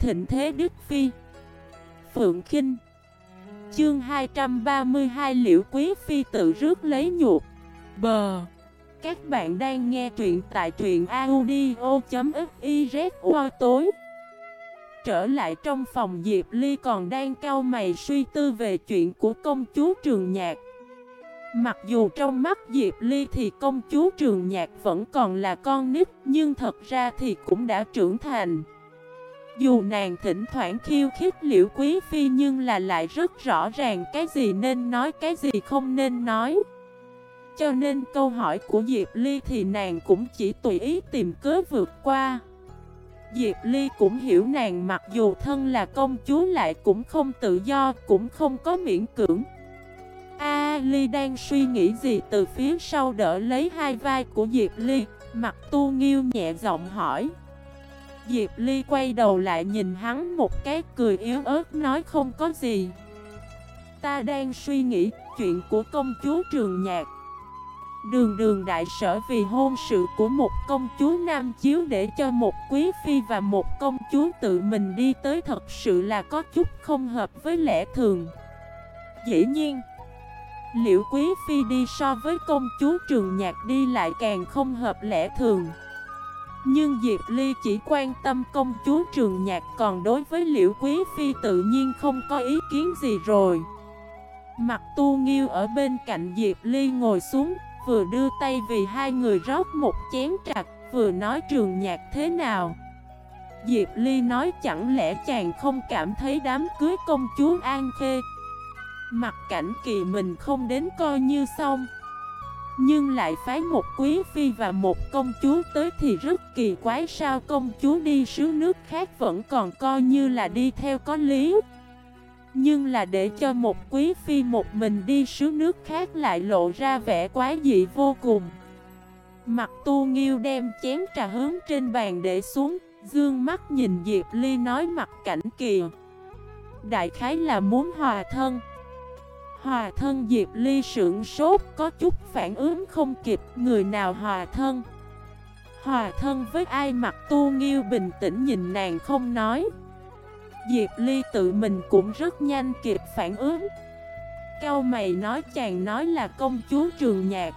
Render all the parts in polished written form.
thịnh thế Đức Phi. Phượng Khinh. Chương 232 Liễu Quý Phi tự rước lấy nhục. Bờ. Các bạn đang nghe truyện tại truyện audio.fiz. Tối trở lại trong phòng, Diệp Ly còn đang cau mày suy tư về chuyện của công chúa Trường Nhạc. Mặc dù trong mắt Diệp Ly thì công chúa Trường Nhạc vẫn còn là con nít, nhưng thật ra thì cũng đã trưởng thành. Dù nàng thỉnh thoảng khiêu khích Liễu Quý Phi nhưng lại rất rõ ràng cái gì nên nói, cái gì không nên nói. Cho nên câu hỏi của Diệp Ly thì nàng cũng chỉ tùy ý tìm cớ vượt qua. Diệp Ly cũng hiểu nàng mặc dù thân là công chúa lại cũng không tự do, cũng không có miễn cưỡng. Ly đang suy nghĩ gì từ phía sau đỡ lấy hai vai của Diệp Ly, mặt Tu Nghiêu nhẹ giọng hỏi. Diệp Ly quay đầu lại nhìn hắn một cái, cười yếu ớt nói không có gì. Ta đang suy nghĩ chuyện của công chúa Trường Nhạc. Đường đại sở vì hôn sự của một công chúa Nam Chiếu để cho một quý phi và một công chúa tự mình đi tới thật sự là có chút không hợp với lẽ thường. Dĩ nhiên, Liễu Quý Phi đi so với công chúa Trường Nhạc đi lại càng không hợp lẽ thường. Nhưng Diệp Ly chỉ quan tâm công chúa Trường Nhạc, còn đối với Liễu Quý Phi tự nhiên không có ý kiến gì rồi. Mặt Tu Nghiêu ở bên cạnh Diệp Ly ngồi xuống, vừa đưa tay vì hai người rót một chén trà, vừa nói Trường Nhạc thế nào. Diệp Ly nói chẳng lẽ chàng không cảm thấy đám cưới công chúa An Khê, Mặc Cảnh Kỳ mình không đến coi như xong, nhưng lại phái một quý phi và một công chúa tới thì rất kỳ quái. Sao công chúa đi xứ nước khác vẫn còn coi như là đi theo có lý, nhưng là để cho một quý phi một mình đi xứ nước khác lại lộ ra vẻ quái dị vô cùng. Mặt Tu Nghiêu đem chén trà hướng trên bàn để xuống, dương mắt nhìn Diệp Ly nói Mặc Cảnh Kỳ đại khái là muốn hòa thân. Hòa thân? Diệp Ly sửng sốt, có chút phản ứng không kịp. Người nào hòa thân? Hòa thân với ai? Mặt Tu Nghiêu bình tĩnh nhìn nàng không nói. Diệp Ly tự mình cũng rất nhanh kịp phản ứng, cau mày nói chàng nói là công chúa Trường Nhạc.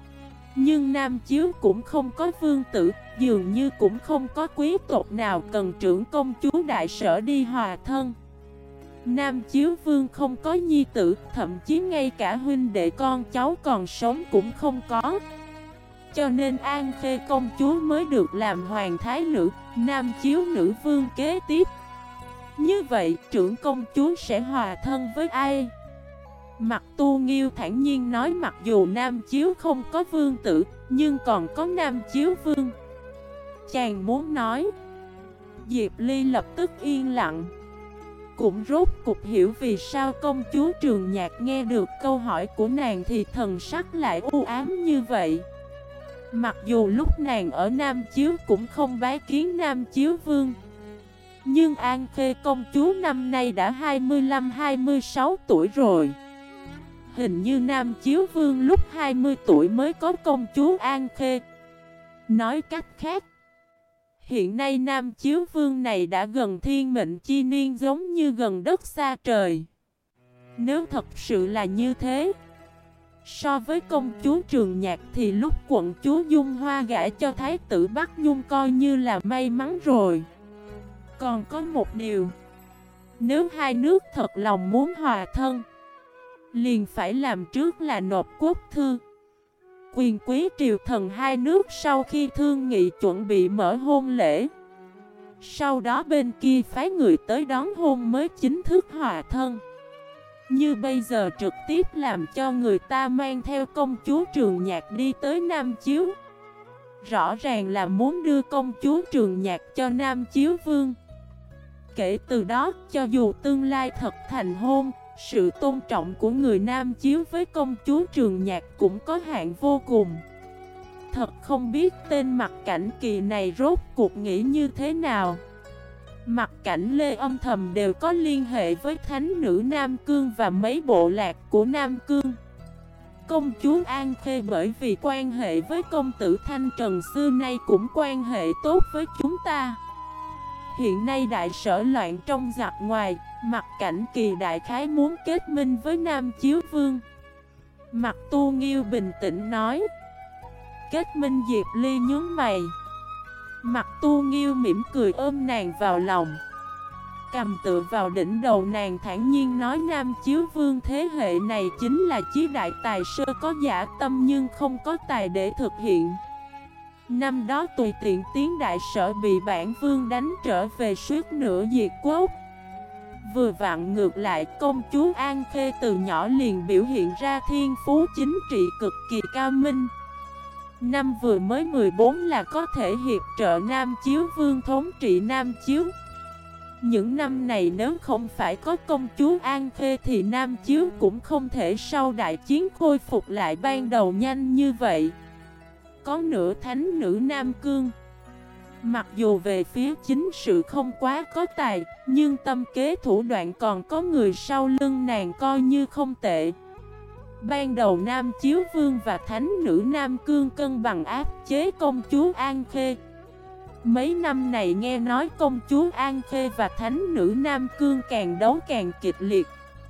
Nhưng Nam Chiếu cũng không có vương tử, dường như cũng không có quý tộc nào cần trưởng công chúa đại sở đi hòa thân. Nam Chiếu vương không có nhi tử, thậm chí ngay cả huynh đệ con cháu còn sống cũng không có. Cho nên An Khê công chúa mới được làm hoàng thái nữ, Nam Chiếu nữ vương kế tiếp. Như vậy trưởng công chúa sẽ hòa thân với ai? Mặt Tu Nghiêu thản nhiên nói mặc dù Nam Chiếu không có vương tử, nhưng còn có Nam Chiếu vương. Chàng muốn nói. Diệp Ly lập tức yên lặng, cũng rốt cục hiểu vì sao công chúa Trường Nhạc nghe được câu hỏi của nàng thì thần sắc lại u ám như vậy. Mặc dù lúc nàng ở Nam Chiếu cũng không bái kiến Nam Chiếu vương, nhưng An Khê công chúa năm nay đã 25-26 tuổi rồi. Hình như Nam Chiếu vương lúc 20 tuổi mới có công chúa An Khê. Nói cách khác, hiện nay Nam Chiếu vương này đã gần thiên mệnh chi niên, giống như gần đất xa trời. Nếu thật sự là như thế, so với công chúa Trường Nhạc thì lúc quận chúa Dung Hoa gả cho thái tử Bắc Nhung coi như là may mắn rồi. Còn có một điều, nếu hai nước thật lòng muốn hòa thân, liền phải làm trước là nộp quốc thư. Quyền quý triều thần hai nước sau khi thương nghị chuẩn bị mở hôn lễ, sau đó bên kia phái người tới đón hôn mới chính thức hòa thân. Như bây giờ trực tiếp làm cho người ta mang theo công chúa Trường Nhạc đi tới Nam Chiếu, rõ ràng là muốn đưa công chúa Trường Nhạc cho Nam Chiếu vương. Kể từ đó, cho dù tương lai thật thành hôn, sự tôn trọng của người Nam Chiếu với công chúa Trường Nhạc cũng có hạn vô cùng. Thật không biết tên Mặc Cảnh Kỳ này rốt cuộc nghĩ như thế nào. Mặc Cảnh Lê âm thầm đều có liên hệ với thánh nữ Nam Cương và mấy bộ lạc của Nam Cương. Công chúa An Khê bởi vì quan hệ với công tử Thanh Trần xưa nay cũng quan hệ tốt với chúng ta. Hiện nay đại sở loạn trong giặc ngoài, Mặc Cảnh Kỳ đại khái muốn kết minh với Nam Chiếu Vương. Mặc Tu Nghiêu bình tĩnh nói. Kết minh? Diệp Ly nhướng mày. Mặc Tu Nghiêu mỉm cười ôm nàng vào lòng, cầm tựa vào đỉnh đầu nàng thản nhiên nói, Nam Chiếu Vương thế hệ này chính là chí đại tài sơ, có dã tâm nhưng không có tài để thực hiện. Năm đó tùy tiện tiến đại sở bị bản vương đánh trở về suýt nửa diệt quốc. Vừa vặn ngược lại, công chúa An Khê từ nhỏ liền biểu hiện ra thiên phú chính trị cực kỳ cao minh. Năm vừa mới 14 là có thể hiệp trợ Nam Chiếu Vương thống trị Nam Chiếu. Những năm này nếu không phải có công chúa An Khê thì Nam Chiếu cũng không thể sau đại chiến khôi phục lại ban đầu nhanh như vậy. Có nửa thánh nữ Nam Cương. Mặc dù về phía chính sự không quá có tài, nhưng tâm kế thủ đoạn còn có người sau lưng nàng coi như không tệ. Ban đầu Nam Chiếu Vương và thánh nữ Nam Cương cân bằng áp chế công chúa An Khê. Mấy năm này nghe nói công chúa An Khê và thánh nữ Nam Cương càng đấu càng kịch liệt.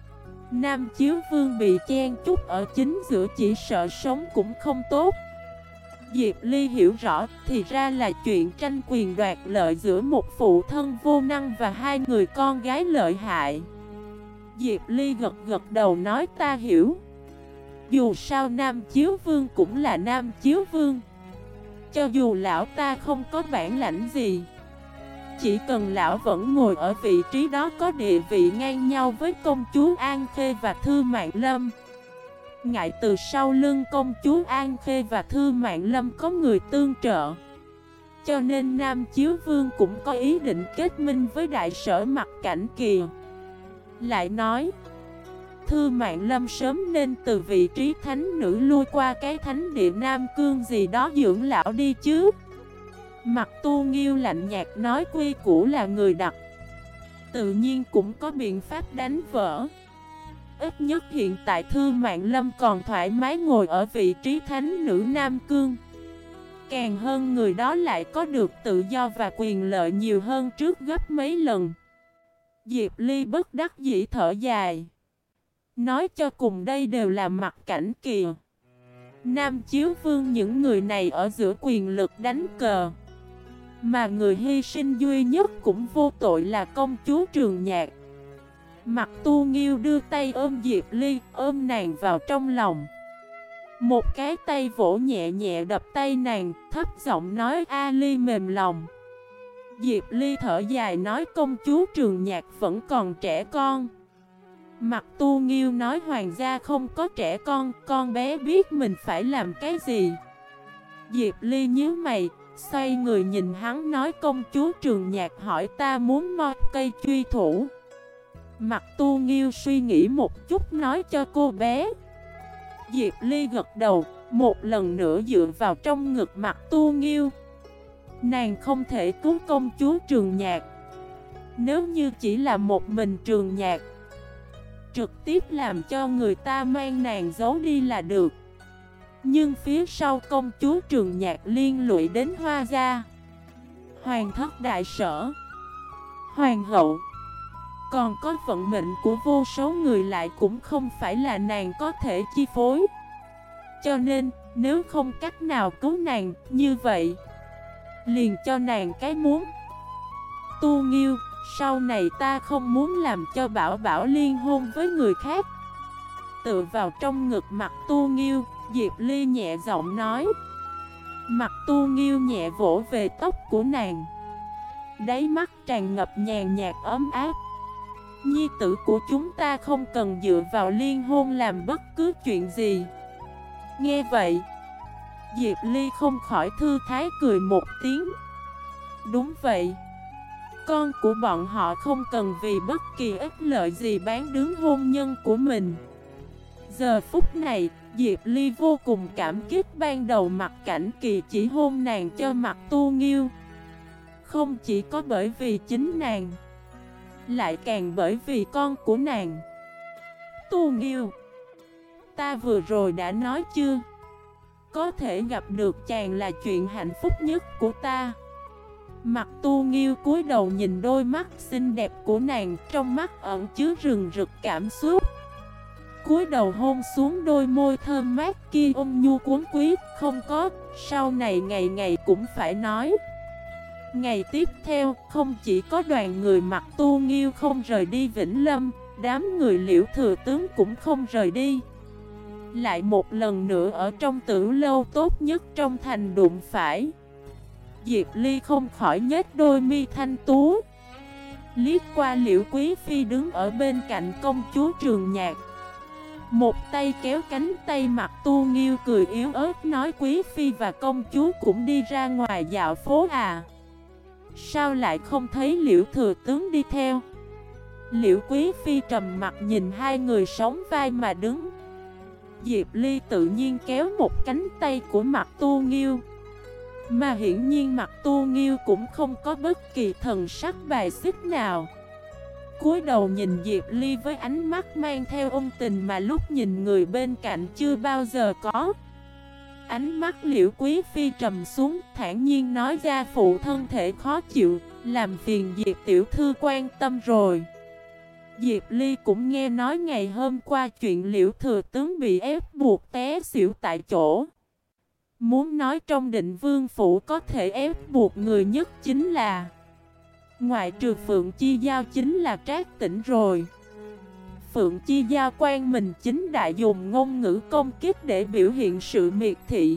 Nam Chiếu Vương bị chen chúc ở chính giữa, chỉ sợ sống cũng không tốt. Diệp Ly hiểu rõ, thì ra là chuyện tranh quyền đoạt lợi giữa một phụ thân vô năng và hai người con gái lợi hại. Diệp Ly gật gật đầu nói, ta hiểu. Dù sao Nam Chiếu Vương cũng là Nam Chiếu Vương. Cho dù lão ta không có bản lãnh gì, chỉ cần lão vẫn ngồi ở vị trí đó, có địa vị ngang nhau với công chúa An Khê và Thư Mạn Lâm. Ngại từ sau lưng công chúa An Khê và Thư Mạn Lâm có người tương trợ, cho nên Nam Chiếu Vương cũng có ý định kết minh với đại sở Mặc Cảnh Kỳ. Lại nói, Thư Mạn Lâm sớm nên từ vị trí thánh nữ lui qua cái thánh địa Nam Cương gì đó dưỡng lão đi chứ. Mặc Tu Nghiêu lạnh nhạt nói, quy củ là người đặt, tự nhiên cũng có biện pháp đánh vỡ. Ít nhất hiện tại Thư Mạn Lâm còn thoải mái ngồi ở vị trí thánh nữ Nam Cương. Càng hơn người đó lại có được tự do và quyền lợi nhiều hơn trước gấp mấy lần. Diệp Ly bất đắc dĩ thở dài, nói cho cùng đây đều là Mặc Cảnh Kỳ, Nam Chiếu Vương, những người này ở giữa quyền lực đánh cờ. Mà người hy sinh duy nhất cũng vô tội là công chúa Trường Nhạc. Mặc Tu Nghiêu đưa tay ôm Diệp Ly, ôm nàng vào trong lòng. Một cái tay vỗ nhẹ nhẹ đập tay nàng, thấp giọng nói, A Ly mềm lòng. Diệp Ly thở dài nói, công chúa Trường Nhạc vẫn còn trẻ con. Mặc Tu Nghiêu nói, hoàng gia không có trẻ con bé biết mình phải làm cái gì. Diệp Ly nhíu mày, xoay người nhìn hắn nói, công chúa Trường Nhạc hỏi ta muốn moi cây truy thủ. Mặc Tu Nghiêu suy nghĩ một chút nói, cho cô bé. Diệp Ly gật đầu, một lần nữa dựa vào trong ngực Mặc Tu Nghiêu. Nàng không thể cứu công chúa Trường Nhạc. Nếu như chỉ là một mình Trường Nhạc, trực tiếp làm cho người ta mang nàng giấu đi là được. Nhưng phía sau công chúa Trường Nhạc liên lụy đến Hoa gia, hoàng thất đại sở, hoàng hậu, còn có vận mệnh của vô số người lại cũng không phải là nàng có thể chi phối. Cho nên, nếu không cách nào cứu nàng, như vậy liền cho nàng cái muốn. Tu Nghiêu, sau này ta không muốn làm cho Bảo Bảo liên hôn với người khác. Tựa vào trong ngực Mặc Tu Nghiêu, Diệp Ly nhẹ giọng nói. Mặc Tu Nghiêu nhẹ vỗ về tóc của nàng, đáy mắt tràn ngập nhàn nhạt ấm áp. Nhi tử của chúng ta không cần dựa vào liên hôn làm bất cứ chuyện gì. Nghe vậy, Diệp Ly không khỏi thư thái cười một tiếng. Đúng vậy, con của bọn họ không cần vì bất kỳ ích lợi gì bán đứng hôn nhân của mình. Giờ phút này, Diệp Ly vô cùng cảm kích ban đầu Mặc Cảnh Kỳ chỉ hôn nàng cho Mặc Tu Nghiêu. Không chỉ có bởi vì chính nàng, lại càng bởi vì con của nàng. Tu Nghiêu, ta vừa rồi đã nói chưa? Có thể gặp được chàng là chuyện hạnh phúc nhất của ta. Mặt Tu Nghiêu cúi đầu nhìn đôi mắt xinh đẹp của nàng, trong mắt ẩn chứa rừng rực cảm xúc. Cúi đầu hôn xuống đôi môi thơm mát kia ôm nhu cuốn quyết, không có, sau này ngày ngày cũng phải nói. Ngày tiếp theo, không chỉ có đoàn người Mặt Tu Nghiêu không rời đi Vĩnh Lâm, đám người Liễu Thừa Tướng cũng không rời đi. Lại một lần nữa ở trong tử lâu tốt nhất trong thành đụng phải. Diệp Ly không khỏi nhếch đôi mi thanh tú, liếc qua Liễu Quý Phi đứng ở bên cạnh công chúa Trường Nhạc. Một tay kéo cánh tay Mặt Tu Nghiêu cười yếu ớt nói: Quý Phi và công chúa cũng đi ra ngoài dạo phố à? Sao lại không thấy Liễu Thừa Tướng đi theo? Liễu Quý Phi trầm mặt nhìn hai người sóng vai mà đứng. Diệp Ly tự nhiên kéo một cánh tay của Mặt Tu Nghiêu, mà hiển nhiên Mặt Tu Nghiêu cũng không có bất kỳ thần sắc bài xích nào. Cúi đầu nhìn Diệp Ly với ánh mắt mang theo ôn tình mà lúc nhìn người bên cạnh chưa bao giờ có. Ánh mắt Liễu Quý Phi trầm xuống, thản nhiên nói ra: phụ thân thể khó chịu, làm phiền Diệp tiểu thư quan tâm rồi. Diệp Ly cũng nghe nói ngày hôm qua chuyện Liễu Thừa Tướng bị ép buộc té xỉu tại chỗ. Muốn nói trong Định Vương phủ có thể ép buộc người nhất chính là, ngoại trừ Phượng Chi Giao, chính là Trác Tĩnh rồi. Phượng Chi Giao quan mình chính đại dùng ngôn ngữ công kích để biểu hiện sự miệt thị,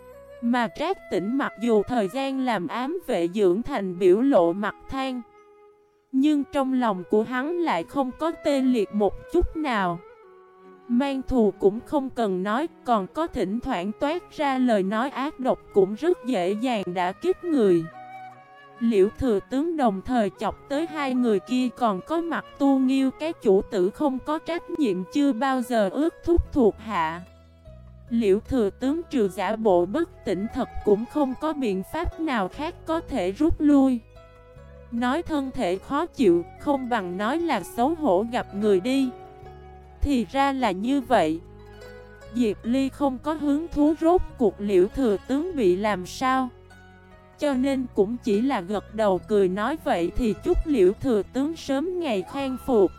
mà Trác Tĩnh mặc dù thời gian làm ám vệ dưỡng thành biểu lộ mặt than, nhưng trong lòng của hắn lại không có tê liệt một chút nào. Mang thù cũng không cần nói, còn có thỉnh thoảng toát ra lời nói ác độc cũng rất dễ dàng đã kích người. Liễu Thừa Tướng đồng thời chọc tới hai người kia, còn có Mặt Tu Nghiêu cái chủ tử không có trách nhiệm chưa bao giờ ước thúc thuộc hạ. Liễu Thừa Tướng trừ giả bộ bất tỉnh thật cũng không có biện pháp nào khác có thể rút lui. Nói thân thể khó chịu không bằng nói là xấu hổ gặp người đi. Thì ra là như vậy. Diệp Ly không có hứng thú rốt cuộc Liễu Thừa Tướng bị làm sao, cho nên cũng chỉ là gật đầu cười nói vậy thì chúc Liễu Thừa Tướng sớm ngày khang phục.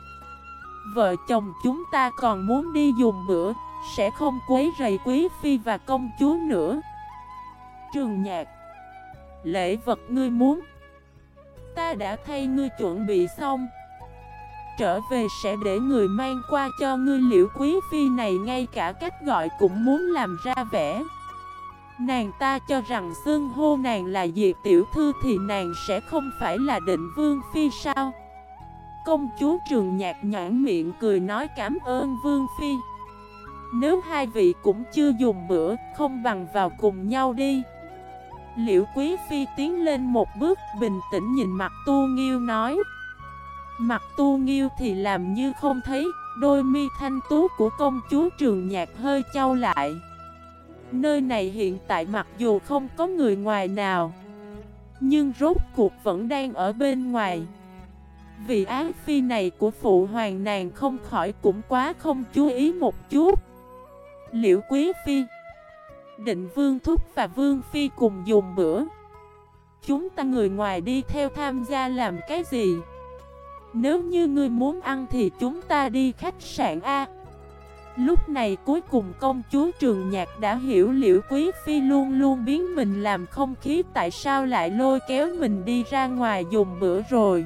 Vợ chồng chúng ta còn muốn đi dùng bữa, sẽ không quấy rầy Quý Phi và công chúa nữa. Trường Nhạc, lễ vật ngươi muốn, ta đã thay ngươi chuẩn bị xong. Trở về sẽ để người mang qua cho ngươi. Liễu Quý Phi này ngay cả cách gọi cũng muốn làm ra vẻ. Nàng ta cho rằng xưng hô nàng là Diệp tiểu thư thì nàng sẽ không phải là Định Vương Phi sao? Công chúa Trường Nhạc nhãn miệng cười nói cảm ơn Vương Phi. Nếu hai vị cũng chưa dùng bữa, không bằng vào cùng nhau đi. Liễu Quý Phi tiến lên một bước, bình tĩnh nhìn Mặt Tu Nghiêu nói. Mặt Tu Nghiêu thì làm như không thấy, đôi mi thanh tú của công chúa Trường Nhạc hơi chau lại. Nơi này hiện tại mặc dù không có người ngoài nào, nhưng rốt cuộc vẫn đang ở bên ngoài. Vị ái phi này của phụ hoàng nàng không khỏi cũng quá không chú ý một chút. Liễu Quý Phi, Định Vương Thúc và Vương Phi cùng dùng bữa, chúng ta người ngoài đi theo tham gia làm cái gì? Nếu như ngươi muốn ăn thì chúng ta đi khách sạn A. Lúc này cuối cùng công chúa Trường Nhạc đã hiểu Liễu Quý Phi luôn luôn biến mình làm không khí, tại sao lại lôi kéo mình đi ra ngoài dùng bữa rồi.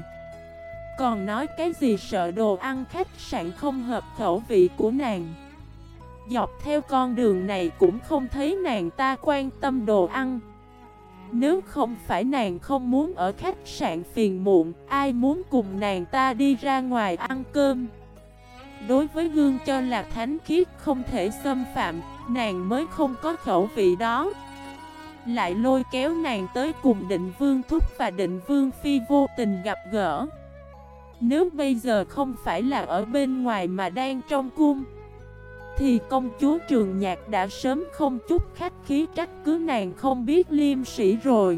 Còn nói cái gì sợ đồ ăn khách sạn không hợp khẩu vị của nàng. Dọc theo con đường này cũng không thấy nàng ta quan tâm đồ ăn. Nếu không phải nàng không muốn ở khách sạn phiền muộn, ai muốn cùng nàng ta đi ra ngoài ăn cơm. Đối với gương cho là thánh khiết không thể xâm phạm, nàng mới không có khẩu vị đó. Lại lôi kéo nàng tới cùng Định Vương Thúc và Định Vương Phi vô tình gặp gỡ. Nếu bây giờ không phải là ở bên ngoài mà đang trong cung, thì công chúa Trường Nhạc đã sớm không chút khách khí trách cứ nàng không biết liêm sĩ rồi.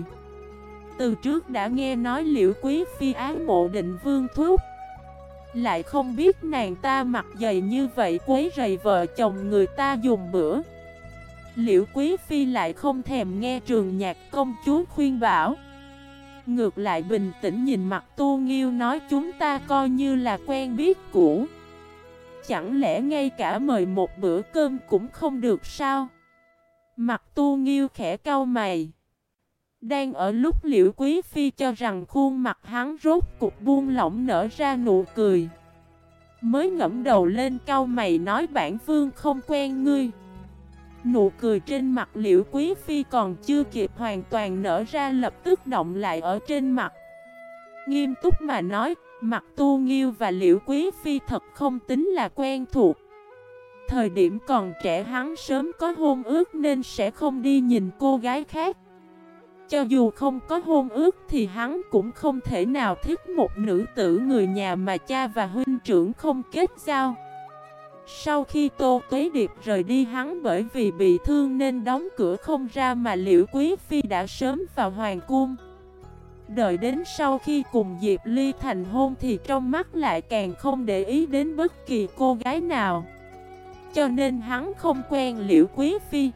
Từ trước đã nghe nói Liễu Quý Phi ái mộ Định Vương Thúc, lại không biết nàng ta mặc dày như vậy quấy rầy vợ chồng người ta dùng bữa. Liễu Quý Phi lại không thèm nghe Trường Nhạc công chúa khuyên bảo, Ngược lại bình tĩnh nhìn mặt Tu Nghiêu nói chúng ta coi như là quen biết cũ. Chẳng lẽ ngay cả mời một bữa cơm cũng không được sao? Mặt Tu Nghiêu khẽ cau mày. Đang ở lúc Liễu Quý Phi cho rằng khuôn mặt hắn rốt cục buông lỏng nở ra nụ cười, mới ngẫm đầu lên cau mày nói bản vương không quen ngươi. Nụ cười trên mặt Liễu Quý Phi còn chưa kịp hoàn toàn nở ra lập tức động lại ở trên mặt. Nghiêm túc mà nói, mặt Tu Nghiêu và Liễu Quý Phi thật không tính là quen thuộc. Thời điểm còn trẻ hắn sớm có hôn ước nên sẽ không đi nhìn cô gái khác. Cho dù không có hôn ước thì hắn cũng không thể nào thích một nữ tử người nhà mà cha và huynh trưởng không kết giao. Sau khi Tô Tuế Điệp rời đi hắn bởi vì bị thương nên đóng cửa không ra mà Liễu Quý Phi đã sớm vào hoàng cung. Đợi đến sau khi cùng Diệp Ly thành hôn thì trong mắt lại càng không để ý đến bất kỳ cô gái nào. Cho nên hắn không quen Liễu Quý Phi.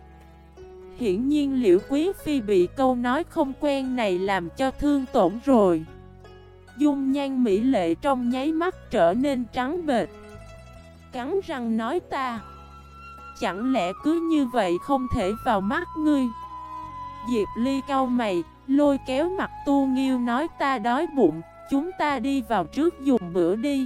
Hiển nhiên Liễu Quý Phi bị câu nói không quen này làm cho thương tổn rồi. Dung nhan mỹ lệ trong nháy mắt trở nên trắng bệch. Cắn răng nói ta, chẳng lẽ cứ như vậy không thể vào mắt ngươi? Diệp Ly cau mày, lôi kéo mặt Tu Nghiêu nói ta đói bụng, chúng ta đi vào trước dùng bữa đi.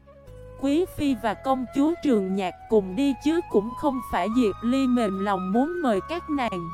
Quý Phi và công chúa Trường Nhạc cùng đi chứ cũng không phải Diệp Ly mềm lòng muốn mời các nàng.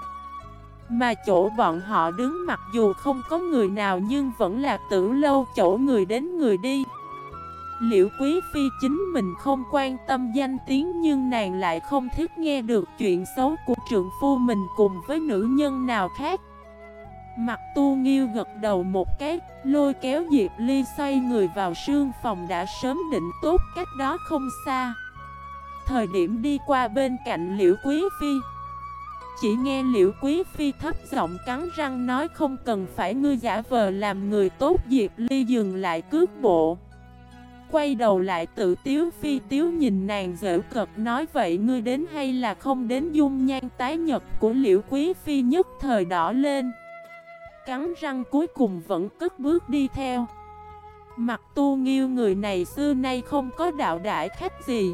Mà chỗ bọn họ đứng mặc dù không có người nào nhưng vẫn là Tử Lâu chỗ người đến người đi. Liễu Quý Phi chính mình không quan tâm danh tiếng nhưng nàng lại không thích nghe được chuyện xấu của trượng phu mình cùng với nữ nhân nào khác. Mặt Tu Nghiêu gật đầu một cái, lôi kéo Diệp Ly xoay người vào sương phòng đã sớm định tốt cách đó không xa. Thời điểm đi qua bên cạnh Liễu Quý Phi, chỉ nghe Liễu Quý Phi thấp giọng cắn răng nói không cần phải ngươi giả vờ làm người tốt. Diệp Ly dừng lại cước bộ, quay đầu lại tự tiếu phi tiếu nhìn nàng giễu cợt nói vậy ngươi đến hay là không đến? Dung nhan tái nhật của Liễu Quý Phi nhất thời đỏ lên, cắn răng cuối cùng vẫn cất bước đi theo. Mặt Tu Nghiêu người này xưa nay không có đạo đãi khách gì,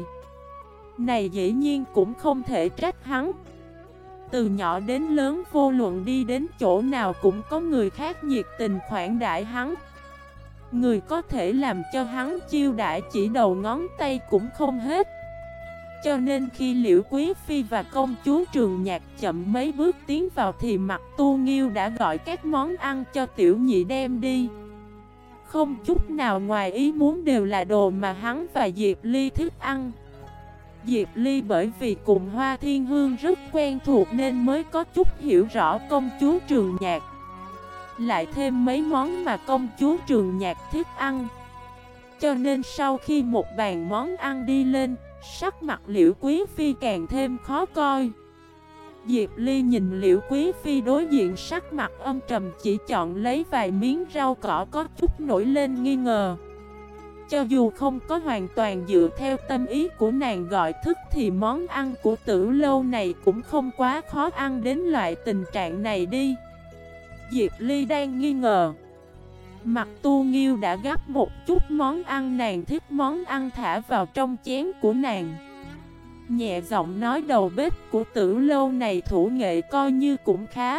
này dĩ nhiên cũng không thể trách hắn. Từ nhỏ đến lớn vô luận đi đến chỗ nào cũng có người khác nhiệt tình khoản đãi hắn. Người có thể làm cho hắn chiêu đãi chỉ đầu ngón tay cũng không hết. Cho nên khi Liễu Quý Phi và công chúa Trường Nhạc chậm mấy bước tiến vào thì mặt Tu Nghiêu đã gọi các món ăn cho tiểu nhị đem đi. Không chút nào ngoài ý muốn đều là đồ mà hắn và Diệp Ly thích ăn. Diệp Ly bởi vì cùng Hoa Thiên Hương rất quen thuộc nên mới có chút hiểu rõ công chúa Trường Nhạc. Lại thêm mấy món mà công chúa Trường Nhạc thích ăn. Cho nên sau khi một bàn món ăn đi lên, sắc mặt Liễu Quý Phi càng thêm khó coi. Diệp Ly nhìn Liễu Quý Phi đối diện sắc mặt âm trầm, chỉ chọn lấy vài miếng rau cỏ có chút nổi lên nghi ngờ. Cho dù không có hoàn toàn dựa theo tâm ý của nàng gọi thức thì món ăn của Tử Lâu này cũng không quá khó ăn đến loại tình trạng này đi. Diệp Ly đang nghi ngờ. Mặt Tu Nghiêu đã gắp một chút món ăn nàng thích món ăn thả vào trong chén của nàng. Nhẹ giọng nói đầu bếp của Tử Lâu này thủ nghệ coi như cũng khá,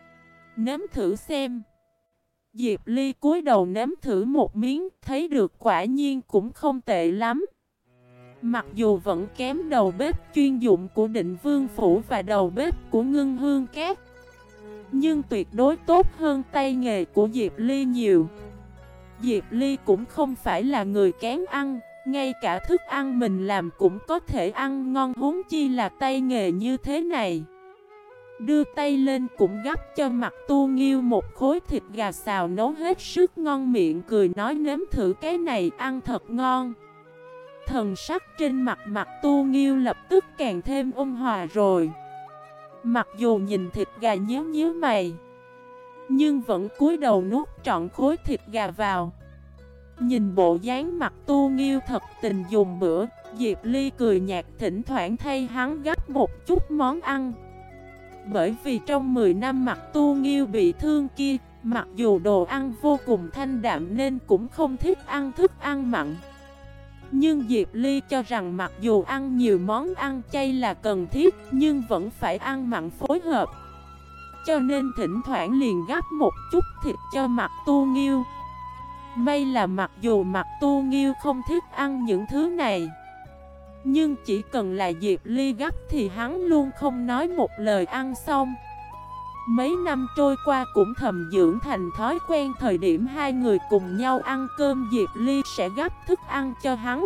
nếm thử xem. Diệp Ly cúi đầu nếm thử một miếng, thấy được quả nhiên cũng không tệ lắm. Mặc dù vẫn kém đầu bếp chuyên dụng của Định Vương Phủ và đầu bếp của Ngưng Hương Cát, nhưng tuyệt đối tốt hơn tay nghề của Diệp Ly nhiều. Diệp Ly cũng không phải là người kén ăn, ngay cả thức ăn mình làm cũng có thể ăn ngon, huống chi là tay nghề như thế này. Đưa tay lên cũng gắp cho mặt Tu Nghiêu một khối thịt gà xào nấu hết sức ngon miệng, cười nói nếm thử cái này ăn thật ngon. Thần sắc trên mặt mặt Tu Nghiêu lập tức càng thêm ôn hòa rồi. Mặc dù nhìn thịt gà nhíu nhíu mày, nhưng vẫn cúi đầu nuốt trọn khối thịt gà vào. Nhìn bộ dáng mặt Tu Nghiêu thật tình dùng bữa, Diệp Ly cười nhạt thỉnh thoảng thay hắn gắp một chút món ăn. Bởi vì trong 10 năm mặt Tu Nghiêu bị thương kia, Mặc dù đồ ăn vô cùng thanh đạm nên cũng không thích ăn thức ăn mặn, nhưng Diệp Ly cho rằng mặc dù ăn nhiều món ăn chay là cần thiết, nhưng vẫn phải ăn mặn phối hợp. Cho nên thỉnh thoảng liền gắp một chút thịt cho Mặc Tu Nghiêu. May là mặc dù Mặc Tu Nghiêu không thích ăn những thứ này, nhưng chỉ cần là Diệp Ly gắp thì hắn luôn không nói một lời ăn xong. Mấy năm trôi qua cũng thầm dưỡng thành thói quen, thời điểm hai người cùng nhau ăn cơm Diệp Ly sẽ gắp thức ăn cho hắn.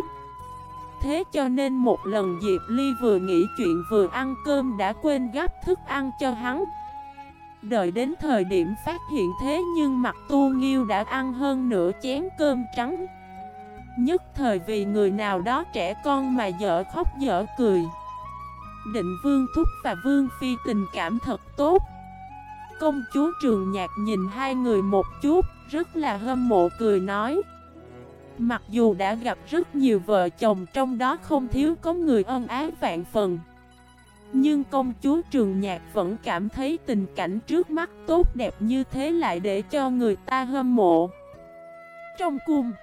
Thế cho nên một lần Diệp Ly vừa nghĩ chuyện vừa ăn cơm đã quên gắp thức ăn cho hắn. Đợi đến thời điểm phát hiện thế nhưng Mặc Tu Nghiêu đã ăn hơn nửa chén cơm trắng. Nhất thời vì người nào đó trẻ con mà dở khóc dở cười. Định Vương Thúc và Vương Phi tình cảm thật tốt. Công chúa Trường Nhạc nhìn hai người một chút, rất là hâm mộ cười nói: mặc dù đã gặp rất nhiều vợ chồng, trong đó không thiếu có người ân ái vạn phần, nhưng công chúa Trường Nhạc vẫn cảm thấy tình cảnh trước mắt tốt đẹp như thế lại để cho người ta hâm mộ. Trong cung,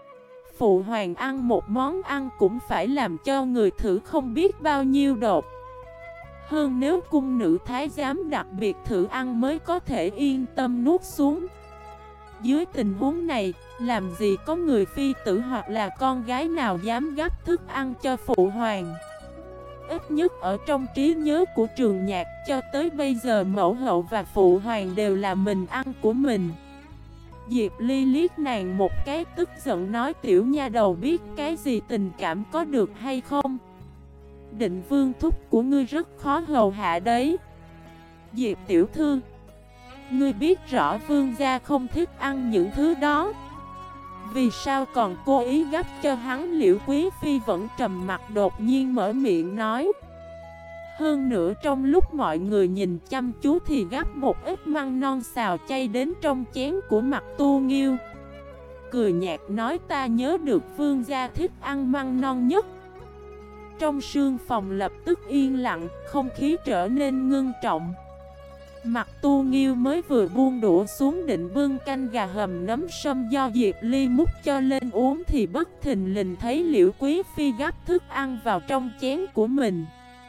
phụ hoàng ăn một món ăn cũng phải làm cho người thử không biết bao nhiêu đột. Hơn nếu cung nữ thái giám đặc biệt thử ăn mới có thể yên tâm nuốt xuống. Dưới tình huống này, làm gì có người phi tử hoặc là con gái nào dám gắp thức ăn cho phụ hoàng. Ít nhất ở trong trí nhớ của Trường Nhạc, cho tới bây giờ mẫu hậu và phụ hoàng đều là mình ăn của mình. Diệp Ly liếc nàng một cái, tức giận nói: tiểu nha đầu biết cái gì tình cảm có được hay không? Định Vương Thúc của ngươi rất khó hầu hạ đấy. Diệp tiểu thư, ngươi biết rõ vương gia không thích ăn những thứ đó, vì sao còn cố ý gắp cho hắn? Liễu Quý Phi vẫn trầm mặt, đột nhiên mở miệng nói: hơn nữa trong lúc mọi người nhìn chăm chú thì gắp một ít măng non xào chay đến trong chén của Mặc Tu Nghiêu. Cười nhạt nói: ta nhớ được vương gia thích ăn măng non nhất. Trong sương phòng lập tức yên lặng, không khí trở nên ngưng trọng. Mặc Tu Nghiêu mới vừa buông đũa xuống định bưng canh gà hầm nấm sâm do Diệp Ly múc cho lên uống thì bất thình lình thấy Liễu Quý Phi gắp thức ăn vào trong chén của mình.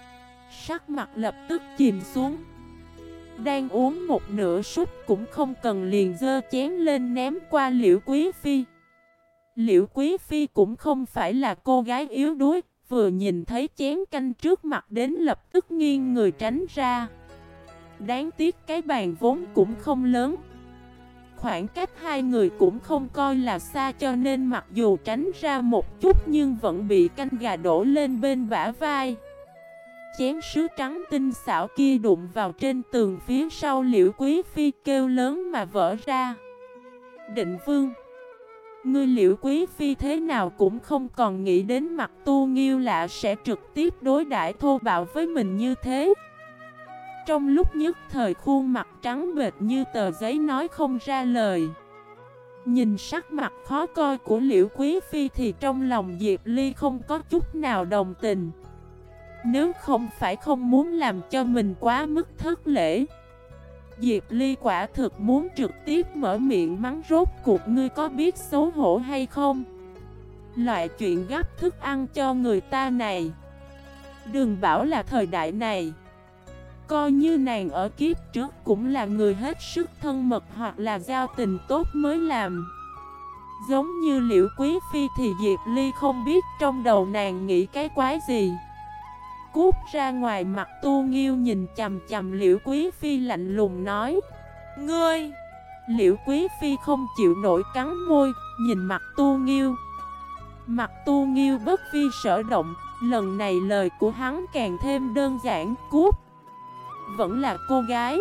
Sắc mặt lập tức chìm xuống. Đang uống một nửa súp cũng không cần, liền giơ chén lên ném qua Liễu Quý Phi. Liễu Quý Phi cũng không phải là cô gái yếu đuối, vừa nhìn thấy chén canh trước mặt đến lập tức nghiêng người tránh ra. Đáng tiếc cái bàn vốn cũng không lớn, khoảng cách hai người cũng không coi là xa, cho nên mặc dù tránh ra một chút nhưng vẫn bị canh gà đổ lên bên bả vai. Chén sứ trắng tinh xảo kia đụng vào trên tường phía sau Liễu Quý Phi, kêu lớn mà vỡ ra. Định Vương, ngươi Liễu Quý Phi thế nào cũng không còn nghĩ đến Mặc Tu Nghiêu lạ sẽ trực tiếp đối đãi thô bạo với mình như thế. Trong lúc nhất thời khuôn mặt trắng bệch như tờ giấy nói không ra lời. Nhìn sắc mặt khó coi của Liễu Quý Phi thì trong lòng Diệp Ly không có chút nào đồng tình. Nếu không phải không muốn làm cho mình quá mức thất lễ, Diệp Ly quả thực muốn trực tiếp mở miệng mắng: rốt cuộc ngươi có biết xấu hổ hay không? Loại chuyện gắp thức ăn cho người ta này, đừng bảo là thời đại này, coi như nàng ở kiếp trước cũng là người hết sức thân mật hoặc là giao tình tốt mới làm. Giống như Liễu Quý Phi thì Diệp Ly không biết trong đầu nàng nghĩ cái quái gì. Cút ra ngoài! Mặc Tu Nghiêu nhìn chằm chằm Liễu Quý Phi lạnh lùng nói: ngươi! Liễu Quý Phi không chịu nổi cắn môi, nhìn Mặc Tu Nghiêu. Mặc Tu Nghiêu bất vi sở động, lần này lời của hắn càng thêm đơn giản: cút! Vẫn là cô gái,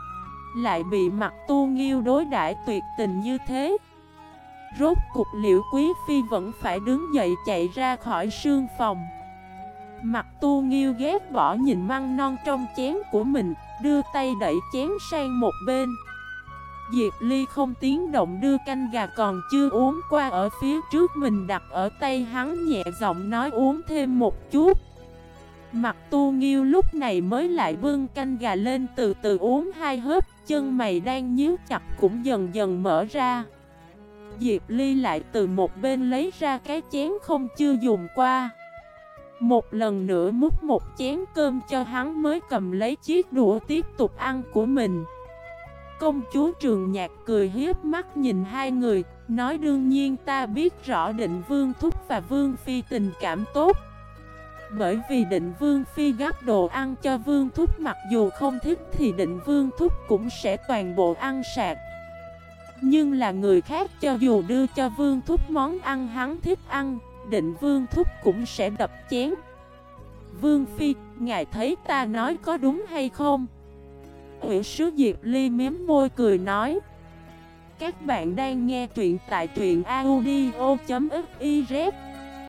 lại bị Mặc Tu Nghiêu đối đãi tuyệt tình như thế. Rốt cục Liễu Quý Phi vẫn phải đứng dậy chạy ra khỏi sương phòng. Mặc Tu Nghiêu ghét bỏ nhìn măng non trong chén của mình, đưa tay đẩy chén sang một bên. Diệp Ly không tiếng động đưa canh gà còn chưa uống qua ở phía trước mình đặt ở tay hắn, nhẹ giọng nói: uống thêm một chút. Mặt Tu Nghiêu lúc này mới lại bưng canh gà lên từ từ uống 2 hớp, chân mày đang nhíu chặt cũng dần dần mở ra. Diệp Ly lại từ một bên lấy ra cái chén không chưa dùng qua. Một lần nữa múc một chén cơm cho hắn mới cầm lấy chiếc đũa tiếp tục ăn của mình. Công chúa Trường Nhạc cười hiếp mắt nhìn hai người, nói đương nhiên ta biết rõ Định Vương Thúc và Vương Phi tình cảm tốt. Bởi vì Định Vương Phi gắp đồ ăn cho Vương Thúc, mặc dù không thích thì Định Vương Thúc cũng sẽ toàn bộ ăn sạch. Nhưng là người khác cho dù đưa cho Vương Thúc món ăn hắn thích ăn, Định Vương Thúc cũng sẽ đập chén. Vương Phi, ngài thấy ta nói có đúng hay không? Ủy sứ Diệp Ly mếm môi cười nói. Các bạn đang nghe truyện tại truyện audio.fif